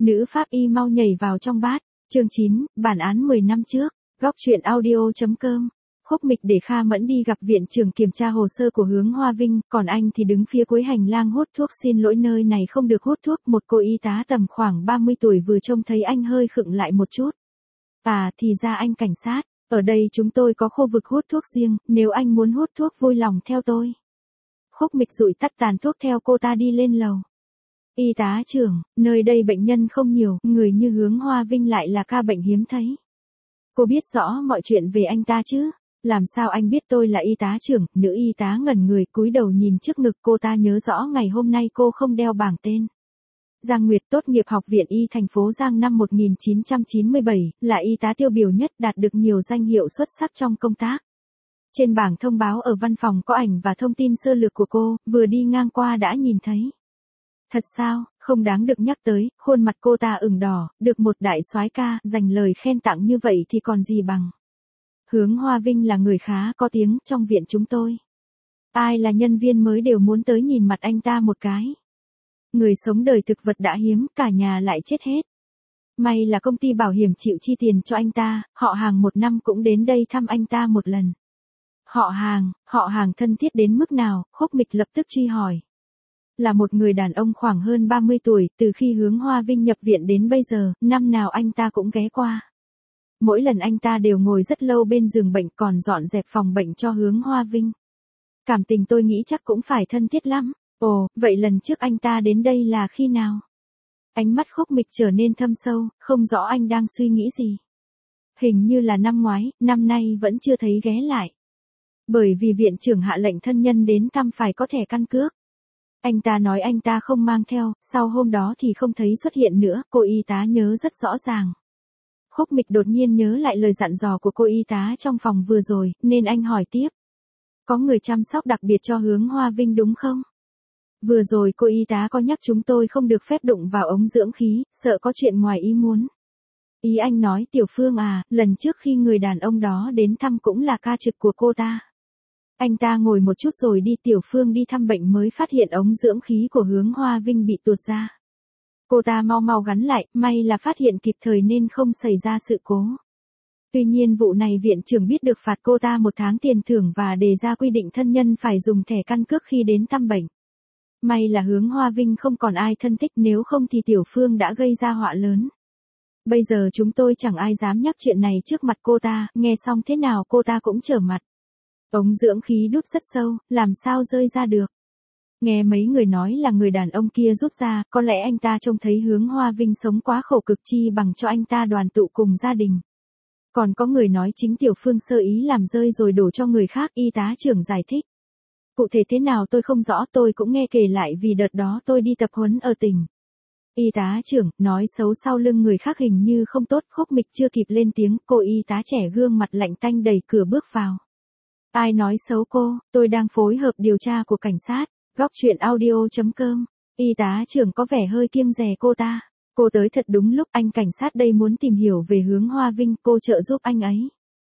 Nữ pháp y mau nhảy vào trong bát. Chương 9, bản án 10 năm trước. Góc truyện audio.com. Khúc Mịch để Kha Mẫn đi gặp viện trưởng kiểm tra hồ sơ của Hướng Hoa Vinh, còn anh thì đứng phía cuối hành lang hút thuốc. Xin lỗi, nơi này không được hút thuốc. Một cô y tá tầm khoảng 30 tuổi vừa trông thấy anh hơi khựng lại một chút. À, thì ra anh cảnh sát. Ở đây chúng tôi có khu vực hút thuốc riêng, nếu anh muốn hút thuốc vui lòng theo tôi. Khúc Mịch dụi tắt tàn thuốc theo cô ta đi lên lầu. Y tá trưởng, nơi đây bệnh nhân không nhiều, người như Hướng Hoa Vinh lại là ca bệnh hiếm thấy. Cô biết rõ mọi chuyện về anh ta chứ? Làm sao anh biết tôi là y tá trưởng? Nữ y tá ngẩn người cúi đầu nhìn trước ngực. Cô ta nhớ rõ ngày hôm nay cô không đeo bảng tên. Giang Nguyệt tốt nghiệp Học viện Y thành phố Giang năm 1997, là y tá tiêu biểu nhất, đạt được nhiều danh hiệu xuất sắc trong công tác. Trên bảng thông báo ở văn phòng có ảnh và thông tin sơ lược của cô, vừa đi ngang qua đã nhìn thấy. Thật sao, không đáng được nhắc tới, khuôn mặt cô ta ửng đỏ, được một đại soái ca dành lời khen tặng như vậy thì còn gì bằng. Hướng Hoa Vinh là người khá có tiếng trong viện chúng tôi. Ai là nhân viên mới đều muốn tới nhìn mặt anh ta một cái. Người sống đời thực vật đã hiếm, cả nhà lại chết hết. May là công ty bảo hiểm chịu chi tiền cho anh ta, họ Hàng một năm cũng đến đây thăm anh ta một lần. Họ Hàng thân thiết đến mức nào? Khúc Mịch lập tức truy hỏi. Là một người đàn ông khoảng hơn 30 tuổi, từ khi Hướng Hoa Vinh nhập viện đến bây giờ, năm nào anh ta cũng ghé qua. Mỗi lần anh ta đều ngồi rất lâu bên giường bệnh, còn dọn dẹp phòng bệnh cho Hướng Hoa Vinh. Cảm tình tôi nghĩ chắc cũng phải thân thiết lắm. Ồ, vậy lần trước anh ta đến đây là khi nào? Ánh mắt Khúc Mịch trở nên thâm sâu, không rõ anh đang suy nghĩ gì. Hình như là năm ngoái, năm nay vẫn chưa thấy ghé lại. Bởi vì viện trưởng hạ lệnh thân nhân đến thăm phải có thẻ căn cước. Anh ta nói anh ta không mang theo, sau hôm đó thì không thấy xuất hiện nữa, cô y tá nhớ rất rõ ràng. Khúc Mịch đột nhiên nhớ lại lời dặn dò của cô y tá trong phòng vừa rồi, nên anh hỏi tiếp. Có người chăm sóc đặc biệt cho Hướng Hoa Vinh đúng không? Vừa rồi cô y tá có nhắc chúng tôi không được phép đụng vào ống dưỡng khí, sợ có chuyện ngoài ý muốn. Ý anh nói Tiểu Phương à, lần trước khi người đàn ông đó đến thăm cũng là ca trực của cô ta. Anh ta ngồi một chút rồi đi. Tiểu Phương đi thăm bệnh mới phát hiện ống dưỡng khí của Hướng Hoa Vinh bị tuột ra. Cô ta mau gắn lại, may là phát hiện kịp thời nên không xảy ra sự cố. Tuy nhiên vụ này viện trưởng biết được phạt cô ta 1 tháng tiền thưởng và đề ra quy định thân nhân phải dùng thẻ căn cước khi đến thăm bệnh. May là Hướng Hoa Vinh không còn ai thân thích, nếu không thì Tiểu Phương đã gây ra họa lớn. Bây giờ chúng tôi chẳng ai dám nhắc chuyện này trước mặt cô ta, nghe xong thế nào cô ta cũng trở mặt. Ống dưỡng khí đút rất sâu, làm sao rơi ra được. Nghe mấy người nói là người đàn ông kia rút ra, có lẽ anh ta trông thấy Hướng Hoa Vinh sống quá khổ cực chi bằng cho anh ta đoàn tụ cùng gia đình. Còn có người nói chính Tiểu Phương sơ ý làm rơi rồi đổ cho người khác, y tá trưởng giải thích. Cụ thể thế nào tôi không rõ, tôi cũng nghe kể lại vì đợt đó tôi đi tập huấn ở tỉnh. Y tá trưởng, nói xấu sau lưng người khác hình như không tốt. Khúc Mịch chưa kịp lên tiếng, cô y tá trẻ gương mặt lạnh tanh đẩy cửa bước vào. Ai nói xấu cô, tôi đang phối hợp điều tra của cảnh sát. Góc truyện audio.com. Y tá trưởng có vẻ hơi kiêng dè cô ta. Cô tới thật đúng lúc, anh cảnh sát đây muốn tìm hiểu về Hướng Hoa Vinh, cô trợ giúp anh ấy.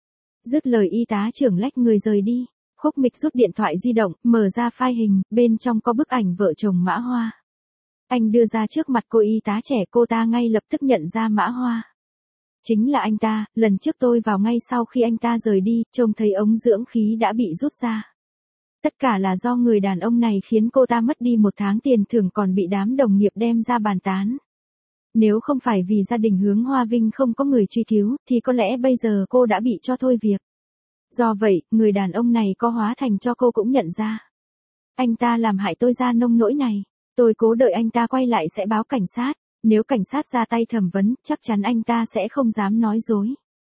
Dứt lời y tá trưởng lách người rời đi. Khúc Mịch rút điện thoại di động, mở ra file hình, bên trong có bức ảnh vợ chồng Mã Hoa. Anh đưa ra trước mặt cô y tá trẻ, cô ta ngay lập tức nhận ra Mã Hoa. Chính là anh ta, lần trước tôi vào ngay sau khi anh ta rời đi, trông thấy ống dưỡng khí đã bị rút ra. Tất cả là do người đàn ông này khiến cô ta mất đi 1 tháng tiền thưởng, còn bị đám đồng nghiệp đem ra bàn tán. Nếu không phải vì gia đình Hướng Hoa Vinh không có người truy cứu, thì có lẽ bây giờ cô đã bị cho thôi việc. Do vậy, người đàn ông này có hóa thành cho cô cũng nhận ra. Anh ta làm hại tôi ra nông nỗi này. Tôi cố đợi anh ta quay lại sẽ báo cảnh sát. Nếu cảnh sát ra tay thẩm vấn, chắc chắn anh ta sẽ không dám nói dối.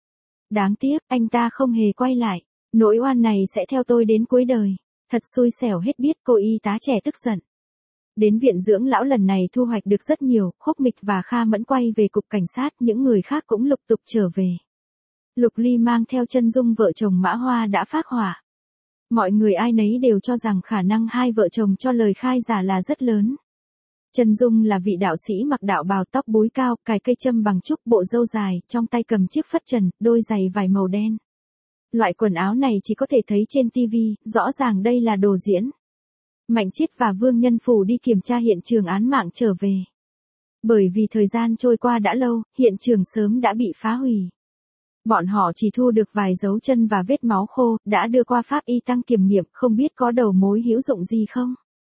Đáng tiếc, anh ta không hề quay lại. Nỗi oan này sẽ theo tôi đến cuối đời. Thật xui xẻo hết biết, cô y tá trẻ tức giận. Đến viện dưỡng lão lần này thu hoạch được rất nhiều. Khúc Mịch và Kha Mẫn quay về cục cảnh sát, những người khác cũng lục tục trở về. Lục Ly mang theo chân dung vợ chồng Mã Hoa đã phát hỏa. Mọi người ai nấy đều cho rằng khả năng hai vợ chồng cho lời khai giả là rất lớn. Chân dung là vị đạo sĩ mặc đạo bào, tóc búi cao, cài cây châm bằng trúc, bộ râu dài, trong tay cầm chiếc phất trần, đôi giày vải màu đen. Loại quần áo này chỉ có thể thấy trên TV, rõ ràng đây là đồ diễn. Mạnh Chiết và Vương Nhân Phủ đi kiểm tra hiện trường án mạng trở về. Bởi vì thời gian trôi qua đã lâu, hiện trường sớm đã bị phá hủy. Bọn họ chỉ thu được vài dấu chân và vết máu khô, đã đưa qua pháp y tăng kiểm nghiệm, không biết có đầu mối hữu dụng gì không.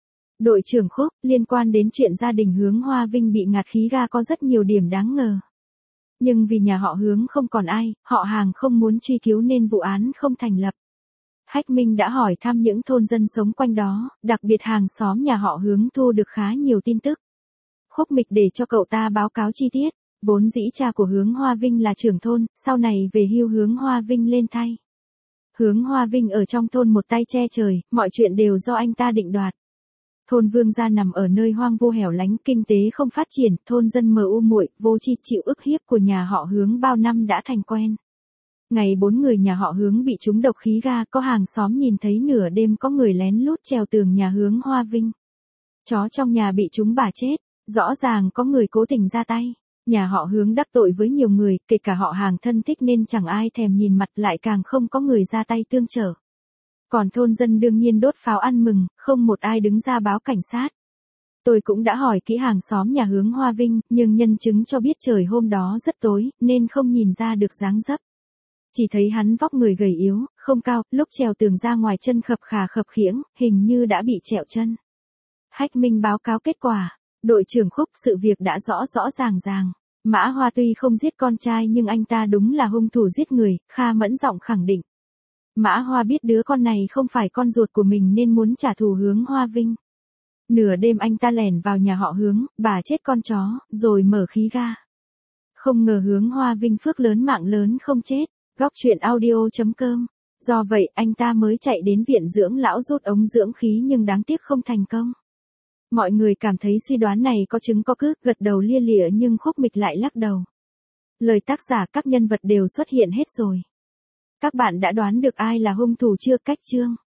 Đội trưởng Khúc, liên quan đến chuyện gia đình Hướng Hoa Vinh bị ngạt khí ga có rất nhiều điểm đáng ngờ. Nhưng vì nhà họ Hướng không còn ai, họ hàng không muốn truy cứu nên vụ án không thành lập. Hách Minh đã hỏi thăm những thôn dân sống quanh đó, đặc biệt hàng xóm nhà họ Hướng thu được khá nhiều tin tức. Khúc Mịch để cho cậu ta báo cáo chi tiết, vốn dĩ cha của Hướng Hoa Vinh là trưởng thôn, sau này về hưu Hướng Hoa Vinh lên thay. Hướng Hoa Vinh ở trong thôn một tay che trời, mọi chuyện đều do anh ta định đoạt. Thôn Vương gia nằm ở nơi hoang vu hẻo lánh, kinh tế không phát triển, thôn dân mờ u muội, vô tri chịu ức hiếp của nhà họ Hướng bao năm đã thành quen. Ngày 4 người nhà họ Hướng bị trúng độc khí ga, có hàng xóm nhìn thấy nửa đêm có người lén lút trèo tường nhà Hướng Hoa Vinh. Chó trong nhà bị trúng bả chết, rõ ràng có người cố tình ra tay. Nhà họ Hướng đắc tội với nhiều người, kể cả họ hàng thân thích nên chẳng ai thèm nhìn mặt, lại càng không có người ra tay tương trợ. Còn thôn dân đương nhiên đốt pháo ăn mừng, không một ai đứng ra báo cảnh sát. Tôi cũng đã hỏi kỹ hàng xóm nhà Hướng Hoa Vinh, nhưng nhân chứng cho biết trời hôm đó rất tối, nên không nhìn ra được dáng dấp. Chỉ thấy hắn vóc người gầy yếu, không cao, lúc trèo tường ra ngoài chân khập khà khập khiễng, hình như đã bị trẹo chân. Hách Minh báo cáo kết quả. Đội trưởng Khúc, sự việc đã rõ ràng. Mã Hoa tuy không giết con trai nhưng anh ta đúng là hung thủ giết người, Kha Mẫn giọng khẳng định. Mã Hoa biết đứa con này không phải con ruột của mình nên muốn trả thù Hướng Hoa Vinh. Nửa đêm anh ta lẻn vào nhà họ Hướng, bà chết con chó, rồi mở khí ga. Không ngờ Hướng Hoa Vinh phước lớn mạng lớn không chết. Góc truyện audio.com. Do vậy anh ta mới chạy đến viện dưỡng lão rút ống dưỡng khí nhưng đáng tiếc không thành công. Mọi người cảm thấy suy đoán này có chứng có cứ, gật đầu lia lịa nhưng Khúc Mịch lại lắc đầu. Lời tác giả các nhân vật đều xuất hiện hết rồi. Các bạn đã đoán được ai là hung thủ chưa? Cách chương